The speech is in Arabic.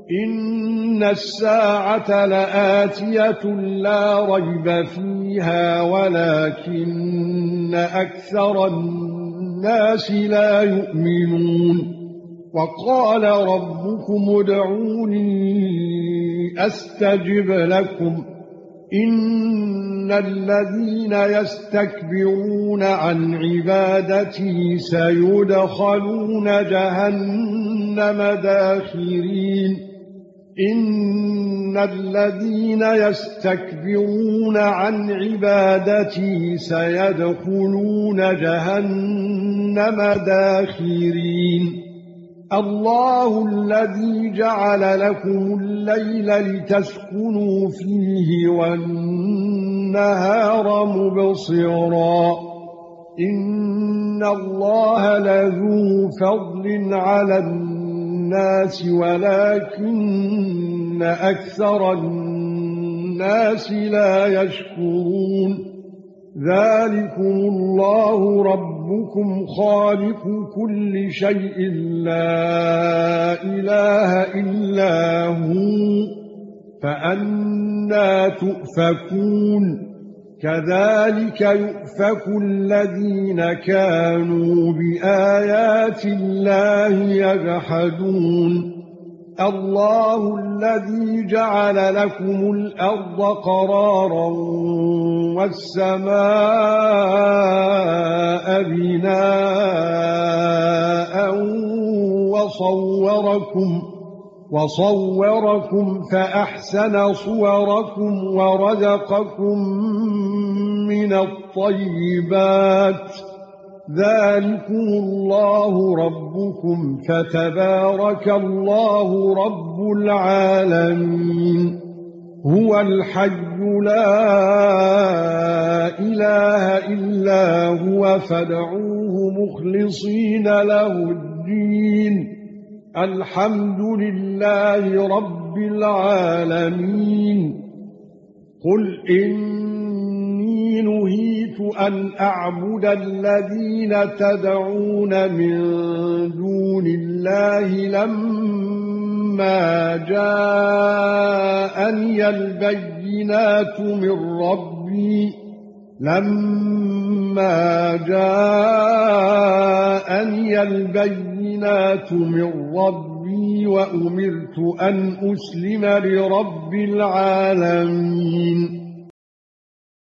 إن الساعة لآتية لا ريب فيها ولكن أكثر الناس لا يؤمنون وقال ربكم ادعوني أستجب لكم إن الذين يستكبرون عن عبادتي سيدخلون جهنم داخرين إن الذين يستكبرون عن عبادتي سيدخلون جهنم داخرين الله الذي جعل لكم الليل لتسكنوا فيه والنهار مبصرا إن الله لذو فضل على الناس ولكن أكثر الناس لا يشكرون ذلكم الله ربكم خالق كل شيء لا إله إلا هو فأنى تؤفكون كذلك يؤفك الذين كانوا بآيات الله يجحدون الله الذي جعل لكم الأرض قرارا والسماء بناء وصوركم فأحسن صوركم ورزقكم من الطيبات ذلكم الله ربكم فتبارك الله رب العالمين هو الحي لا إله إلا هو فادعوه مخلصين له الدين الحمد لله رب العالمين قل إني نهيت أن أعبد الذين تدعون من دون الله لما جاءني البينات من ربي وأمرت أن أسلم لرب العالمين